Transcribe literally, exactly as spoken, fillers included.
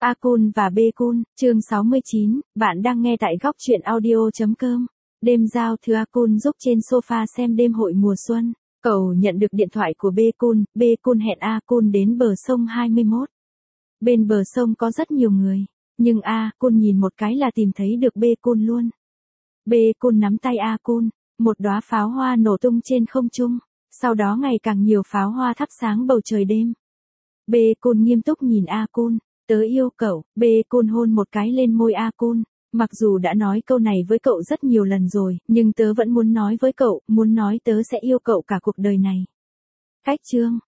A-kun và B-kun, chương sáu mươi chín, bạn đang nghe tại góc truyện audio.com. Đêm giao thừa A-kun giúp trên sofa xem đêm hội mùa xuân. Cậu nhận được điện thoại của B-kun, B-kun hẹn A-kun đến bờ sông hai mươi mốt. Bên bờ sông có rất nhiều người, nhưng A-kun nhìn một cái là tìm thấy được B-kun luôn. B-kun nắm tay A-kun, một đóa pháo hoa nổ tung trên không trung, sau đó ngày càng nhiều pháo hoa thắp sáng bầu trời đêm. B-kun nghiêm túc nhìn A-kun, tớ yêu cậu. B-kun hôn một cái lên môi A-kun, mặc dù đã nói câu này với cậu rất nhiều lần rồi, nhưng tớ vẫn muốn nói với cậu, muốn nói tớ sẽ yêu cậu cả cuộc đời này. Cách chương,